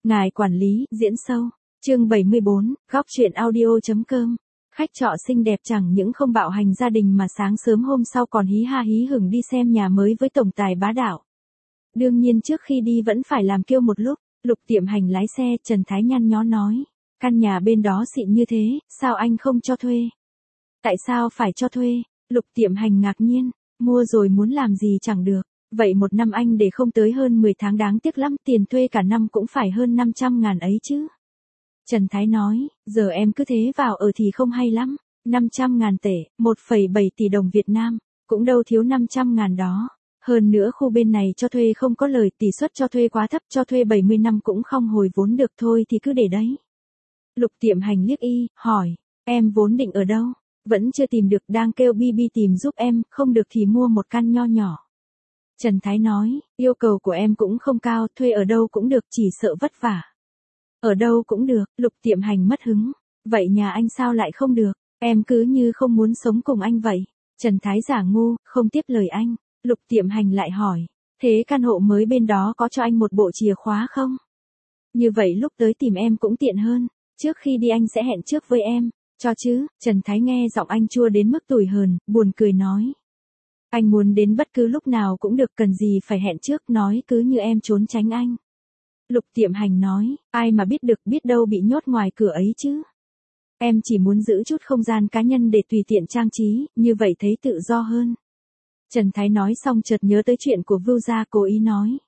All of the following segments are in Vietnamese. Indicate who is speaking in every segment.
Speaker 1: Ngài quản lý, diễn sâu. Chương 74, góc truyện audio.com. Khách trọ xinh đẹp chẳng những không bạo hành gia đình mà sáng sớm hôm sau còn hí ha hí hửng đi xem nhà mới với tổng tài bá đạo. Đương nhiên trước khi đi vẫn phải làm kêu một lúc, Lục Tiệm Hành lái xe, Trần Thái nhăn nhó nói. Căn nhà bên đó xịn như thế, sao anh không cho thuê? Tại sao phải cho thuê? Lục Tiệm Hành ngạc nhiên, mua rồi muốn làm gì chẳng được. Vậy một năm anh để không tới hơn 10 tháng đáng tiếc lắm, tiền thuê cả năm cũng phải hơn 500.000 ấy chứ. Trần Thái nói, giờ em cứ thế vào ở thì không hay lắm, 500.000 tệ, 1,7 tỷ đồng Việt Nam, cũng đâu thiếu 500.000 đó. Hơn nữa khu bên này cho thuê không có lời, tỷ suất cho thuê quá thấp, cho thuê 70 năm cũng không hồi vốn được, thôi thì cứ để đấy. Lục Tiệm Hành liếc y, hỏi, em vốn định ở đâu? Vẫn chưa tìm được, đang kêu Bibi tìm giúp em, không được thì mua một căn nho nhỏ. Trần Thái nói, yêu cầu của em cũng không cao, thuê ở đâu cũng được, chỉ sợ vất vả. Ở đâu cũng được, Lục Tiệm Hành mất hứng. Vậy nhà anh sao lại không được? Em cứ như không muốn sống cùng anh vậy. Trần Thái giả ngu, không tiếp lời anh. Lục Tiệm Hành lại hỏi, thế căn hộ mới bên đó có cho anh một bộ chìa khóa không? Như vậy lúc tới tìm em cũng tiện hơn. Trước khi đi anh sẽ hẹn trước với em. Cho chứ, Trần Thái nghe giọng anh chua đến mức tủi hờn, buồn cười nói. Anh muốn đến bất cứ lúc nào cũng được, cần gì phải hẹn trước, nói cứ như em trốn tránh anh. Lục Tiệm Hành nói, ai mà biết được, biết đâu bị nhốt ngoài cửa ấy chứ. Em chỉ muốn giữ chút không gian cá nhân để tùy tiện trang trí, như vậy thấy tự do hơn. Trần Thái nói xong chợt nhớ tới chuyện của Vưu Gia, cố ý nói.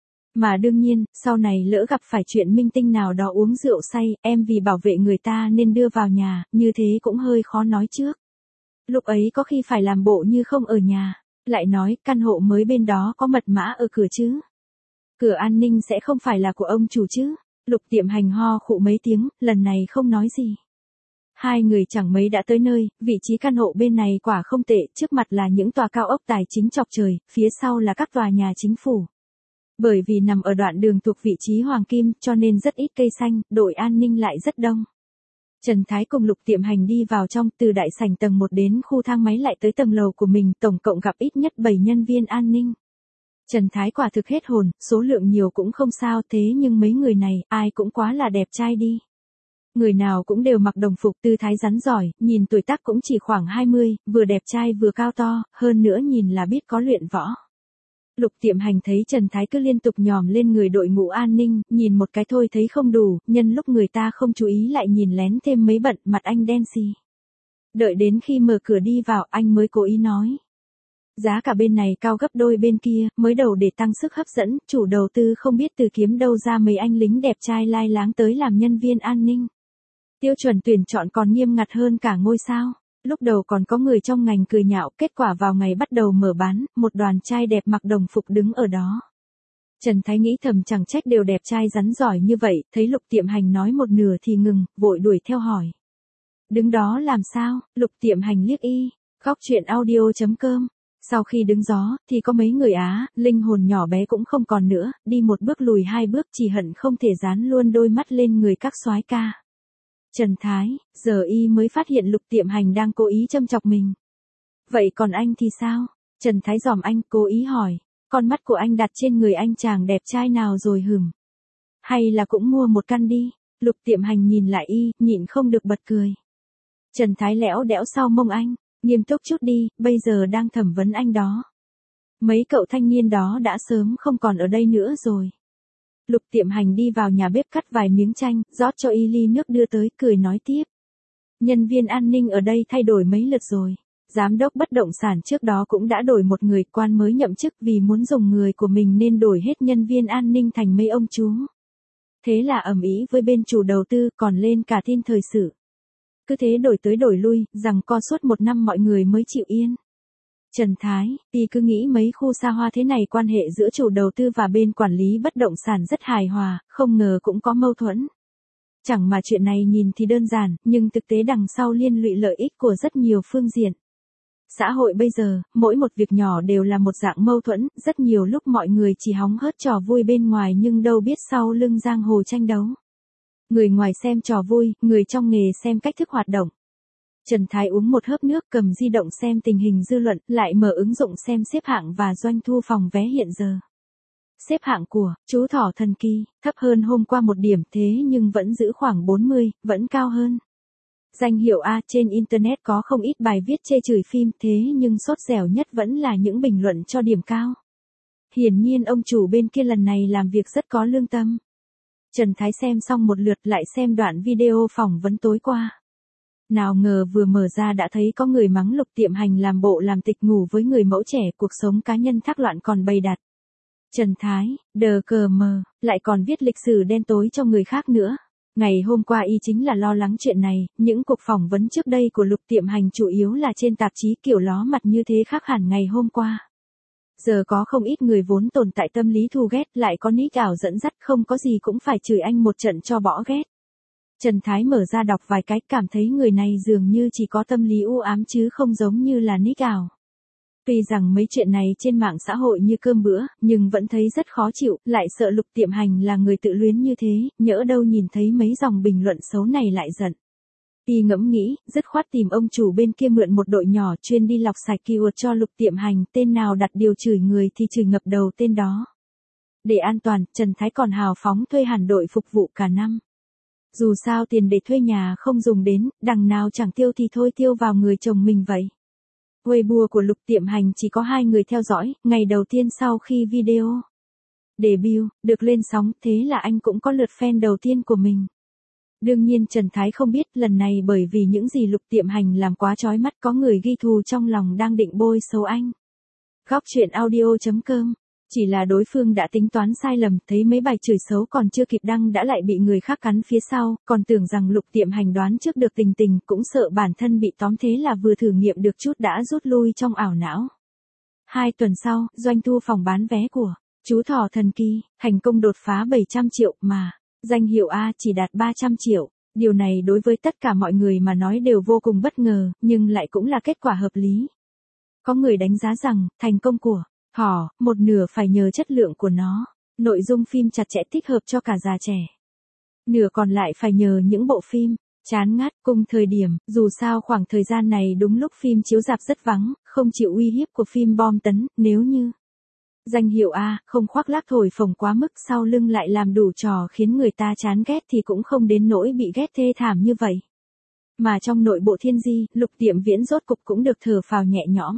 Speaker 1: Mà đương nhiên, sau này lỡ gặp phải chuyện minh tinh nào đó uống rượu say, em vì bảo vệ người ta nên đưa vào nhà, như thế cũng hơi khó nói trước. Lúc ấy có khi phải làm bộ như không ở nhà, lại nói căn hộ mới bên đó có mật mã ở cửa chứ. Cửa an ninh sẽ không phải là của ông chủ chứ. Lục Tiệm Hành ho khụ mấy tiếng, lần này không nói gì. Hai người chẳng mấy đã tới nơi, vị trí căn hộ bên này quả không tệ, trước mặt là những tòa cao ốc tài chính chọc trời, phía sau là các tòa nhà chính phủ. Bởi vì nằm ở đoạn đường thuộc vị trí hoàng kim, cho nên rất ít cây xanh, đội an ninh lại rất đông. Trần Thái cùng Lục Tiệm Hành đi vào trong, từ đại sảnh tầng 1 đến khu thang máy lại tới tầng lầu của mình, tổng cộng gặp ít nhất 7 nhân viên an ninh. Trần Thái quả thực hết hồn, số lượng nhiều cũng không sao, thế nhưng mấy người này, ai cũng quá là đẹp trai đi. Người nào cũng đều mặc đồng phục, tư thái rắn giỏi, nhìn tuổi tác cũng chỉ khoảng 20, vừa đẹp trai vừa cao to, hơn nữa nhìn là biết có luyện võ. Lục Tiệm Hành thấy Trần Thái cứ liên tục nhòm lên người đội ngũ an ninh, nhìn một cái thôi thấy không đủ, nhân lúc người ta không chú ý lại nhìn lén thêm mấy bận, mặt anh đen xì. Đợi đến khi mở cửa đi vào, anh mới cố ý nói. Giá cả bên này cao gấp đôi bên kia, mới đầu để tăng sức hấp dẫn, chủ đầu tư không biết từ kiếm đâu ra mấy anh lính đẹp trai lai láng tới làm nhân viên an ninh. Tiêu chuẩn tuyển chọn còn nghiêm ngặt hơn cả ngôi sao. Lúc đầu còn có người trong ngành cười nhạo, kết quả vào ngày bắt đầu mở bán, một đoàn trai đẹp mặc đồng phục đứng ở đó. Trần Thái nghĩ thầm chẳng trách đều đẹp trai rắn giỏi như vậy, thấy Lục Tiệm Hành nói một nửa thì ngừng, vội đuổi theo hỏi. Đứng đó làm sao? Lục Tiệm Hành liếc y, góc truyện audio.com. Sau khi đứng gió, thì có mấy người Á, linh hồn nhỏ bé cũng không còn nữa, đi một bước lùi hai bước, chỉ hận không thể dán luôn đôi mắt lên người các soái ca. Trần Thái, giờ y mới phát hiện Lục Tiệm Hành đang cố ý châm chọc mình. Vậy còn anh thì sao? Trần Thái dòm anh, cố ý hỏi, con mắt của anh đặt trên người anh chàng đẹp trai nào rồi hửng? Hay là cũng mua một căn đi? Lục Tiệm Hành nhìn lại y, nhịn không được bật cười. Trần Thái lẽo đẽo sau mông anh, nghiêm túc chút đi, bây giờ đang thẩm vấn anh đó. Mấy cậu thanh niên đó đã sớm không còn ở đây nữa rồi. Lục Tiệm Hành đi vào nhà bếp cắt vài miếng chanh, rót cho y ly nước đưa tới, cười nói tiếp. Nhân viên an ninh ở đây thay đổi mấy lượt rồi. Giám đốc bất động sản trước đó cũng đã đổi một người, quan mới nhậm chức vì muốn dùng người của mình nên đổi hết nhân viên an ninh thành mấy ông chú. Thế là ầm ĩ với bên chủ đầu tư, còn lên cả tin thời sự. Cứ thế đổi tới đổi lui, rằng co suốt một năm mọi người mới chịu yên. Trần Thái, y cứ nghĩ mấy khu xa hoa thế này quan hệ giữa chủ đầu tư và bên quản lý bất động sản rất hài hòa, không ngờ cũng có mâu thuẫn. Chẳng mà chuyện này nhìn thì đơn giản, nhưng thực tế đằng sau liên lụy lợi ích của rất nhiều phương diện. Xã hội bây giờ, mỗi một việc nhỏ đều là một dạng mâu thuẫn, rất nhiều lúc mọi người chỉ hóng hớt trò vui bên ngoài nhưng đâu biết sau lưng giang hồ tranh đấu. Người ngoài xem trò vui, người trong nghề xem cách thức hoạt động. Trần Thái uống một hớp nước, cầm di động xem tình hình dư luận, lại mở ứng dụng xem xếp hạng và doanh thu phòng vé hiện giờ. xếp hạng của chú thỏ thần kỳ, thấp hơn hôm qua một điểm thế nhưng vẫn giữ khoảng 40, vẫn cao hơn. Danh hiệu A trên Internet có không ít bài viết chê chửi phim thế nhưng sốt dẻo nhất vẫn là những bình luận cho điểm cao. Hiển nhiên ông chủ bên kia lần này làm việc rất có lương tâm. Trần Thái xem xong một lượt lại xem đoạn video phỏng vấn tối qua. Nào ngờ vừa mở ra đã thấy có người mắng Lục Tiệm Hành làm bộ làm tịch ngủ với người mẫu trẻ, cuộc sống cá nhân thác loạn còn bày đặt. Trần Thái, đờ cờ mờ, lại còn viết lịch sử đen tối cho người khác nữa. Ngày hôm qua y chính là lo lắng chuyện này, những cuộc phỏng vấn trước đây của Lục Tiệm Hành chủ yếu là trên tạp chí kiểu ló mặt như thế khác hẳn ngày hôm qua. Giờ có không ít người vốn tồn tại tâm lý thù ghét lại có nick ảo dẫn dắt không có gì cũng phải chửi anh một trận cho bỏ ghét. Trần Thái mở ra đọc vài cái cảm thấy người này dường như chỉ có tâm lý u ám chứ không giống như là nick ảo. Tuy rằng mấy chuyện này trên mạng xã hội như cơm bữa, nhưng vẫn thấy rất khó chịu, lại sợ Lục Tiệm Hành là người tự luyến như thế, nhỡ đâu nhìn thấy mấy dòng bình luận xấu này lại giận. Y ngẫm nghĩ, dứt khoát tìm ông chủ bên kia mượn một đội nhỏ chuyên đi lọc sạch keyword cho Lục Tiệm Hành, tên nào đặt điều chửi người thì chửi ngập đầu tên đó. Để an toàn, Trần Thái còn hào phóng thuê hẳn đội phục vụ cả năm. Dù sao tiền để thuê nhà không dùng đến, đằng nào chẳng tiêu thì thôi tiêu vào người chồng mình vậy. Weibo của Lục Tiệm Hành chỉ có 2 người theo dõi, ngày đầu tiên sau khi video debut được lên sóng, thế là anh cũng có lượt fan đầu tiên của mình. Đương nhiên Trần Thái không biết lần này bởi vì những gì Lục Tiệm Hành làm quá chói mắt có người ghi thù trong lòng đang định bôi xấu anh. Góc truyện audio.com. Chỉ là đối phương đã tính toán sai lầm, thấy mấy bài chửi xấu còn chưa kịp đăng đã lại bị người khác cắn phía sau, còn tưởng rằng Lục Tiệm Hành đoán trước được tình tình, cũng sợ bản thân bị tóm thế là vừa thử nghiệm được chút đã rút lui trong ảo não. 2 tuần sau, doanh thu phòng bán vé của chú thỏ thần kỳ thành công đột phá 700 triệu mà danh hiệu A chỉ đạt 300 triệu. Điều này đối với tất cả mọi người mà nói đều vô cùng bất ngờ, nhưng lại cũng là kết quả hợp lý. Có người đánh giá rằng, thành công của thỏ, một nửa phải nhờ chất lượng của nó, nội dung phim chặt chẽ thích hợp cho cả già trẻ. Nửa còn lại phải nhờ những bộ phim chán ngắt cùng thời điểm, dù sao khoảng thời gian này đúng lúc phim chiếu rạp rất vắng, không chịu uy hiếp của phim bom tấn, nếu như danh hiệu A không khoác lác thổi phồng quá mức sau lưng lại làm đủ trò khiến người ta chán ghét thì cũng không đến nỗi bị ghét thê thảm như vậy. Mà trong nội bộ Thiên Di, Lục Tiệm Viễn rốt cục cũng được thở phào nhẹ nhõm.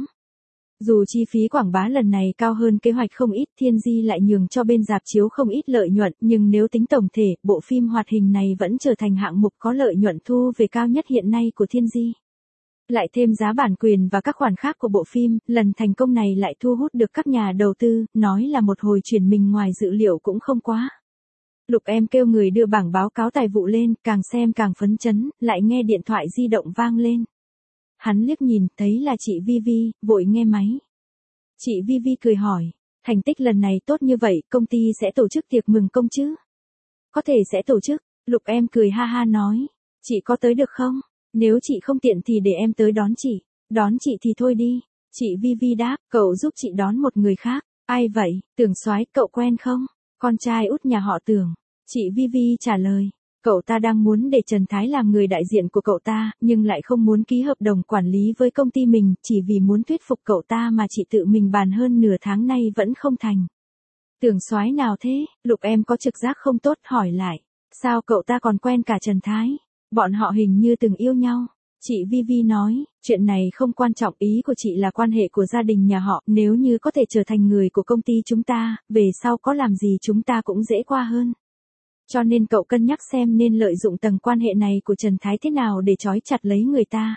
Speaker 1: Dù chi phí quảng bá lần này cao hơn kế hoạch không ít, Thiên Di lại nhường cho bên rạp chiếu không ít lợi nhuận, nhưng nếu tính tổng thể, bộ phim hoạt hình này vẫn trở thành hạng mục có lợi nhuận thu về cao nhất hiện nay của Thiên Di. Lại thêm giá bản quyền và các khoản khác của bộ phim, lần thành công này lại thu hút được các nhà đầu tư, nói là một hồi chuyển mình ngoài dự liệu cũng không quá. Lục em kêu người đưa bảng báo cáo tài vụ lên, càng xem càng phấn chấn, lại nghe điện thoại di động vang lên. Hắn liếc nhìn, thấy là chị Vivi, vội nghe máy. Chị Vivi cười hỏi, thành tích lần này tốt như vậy, công ty sẽ tổ chức tiệc mừng công chứ? Có thể sẽ tổ chức, Lục em cười ha ha nói, chị có tới được không? Nếu chị không tiện thì để em tới đón chị. Đón chị thì thôi đi. Chị Vivi đáp, cậu giúp chị đón một người khác. Ai vậy? Tưởng Soái, cậu quen không? Con trai út nhà họ Tưởng. Chị Vivi trả lời, cậu ta đang muốn để Trần Thái làm người đại diện của cậu ta, nhưng lại không muốn ký hợp đồng quản lý với công ty mình, chỉ vì muốn thuyết phục cậu ta mà chị tự mình bàn hơn nửa tháng nay vẫn không thành. Tưởng Soái nào thế? Lục em có trực giác không tốt hỏi lại. Sao cậu ta còn quen cả Trần Thái? Bọn họ hình như từng yêu nhau. Chị Vivi nói, chuyện này không quan trọng, ý của chị là quan hệ của gia đình nhà họ, nếu như có thể trở thành người của công ty chúng ta, về sau có làm gì chúng ta cũng dễ qua hơn. Cho nên cậu cân nhắc xem nên lợi dụng tầng quan hệ này của Trần Thái thế nào để trói chặt lấy người ta.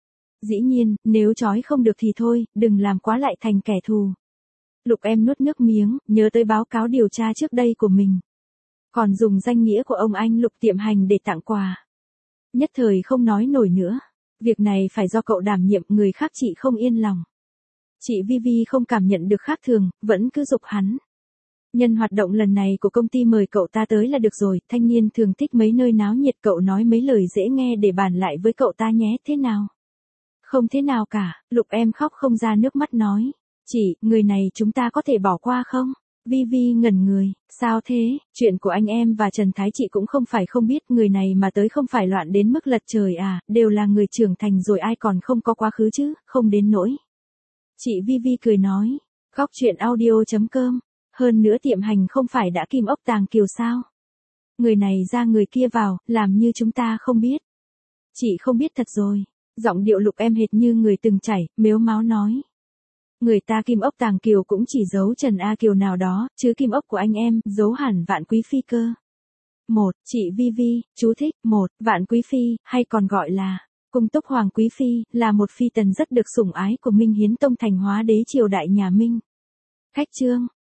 Speaker 1: Dĩ nhiên, nếu trói không được thì thôi, đừng làm quá lại thành kẻ thù. Lục em nuốt nước miếng, nhớ tới báo cáo điều tra trước đây của mình. Còn dùng danh nghĩa của ông anh Lục Tiệm Hành để tặng quà. Nhất thời không nói nổi nữa. Việc này phải do cậu đảm nhiệm, người khác chị không yên lòng. Chị Vivi không cảm nhận được khác thường, vẫn cứ giục hắn. Nhân hoạt động lần này của công ty mời cậu ta tới là được rồi, thanh niên thường thích mấy nơi náo nhiệt, cậu nói mấy lời dễ nghe để bàn lại với cậu ta nhé, thế nào? Không thế nào cả, Lục em khóc không ra nước mắt nói. Chị, người này chúng ta có thể bỏ qua không? Vivi ngẩn người, sao thế, chuyện của anh em và Trần Thái chị cũng không phải không biết, người này mà tới không phải loạn đến mức lật trời à, đều là người trưởng thành rồi ai còn không có quá khứ chứ, không đến nỗi. Chị Vivi cười nói, góc truyện audio.com Hơn nữa tiệm hành không phải đã kim ốc tàng kiều sao? Người này ra người kia vào, làm như chúng ta không biết. Chị không biết thật rồi. Giọng điệu Lục Em hệt như người từng chảy, mếu máo nói. Người ta kim ốc tàng kiều cũng chỉ giấu Trần A Kiều nào đó, chứ kim ốc của anh em, giấu hẳn Vạn Quý Phi cơ. Chị Vi Vi, chú thích, Vạn Quý Phi, hay còn gọi là Cung Túc Hoàng Quý Phi, là một phi tần rất được sủng ái của Minh Hiến Tông Thành Hóa Đế triều đại nhà Minh. Khách trương,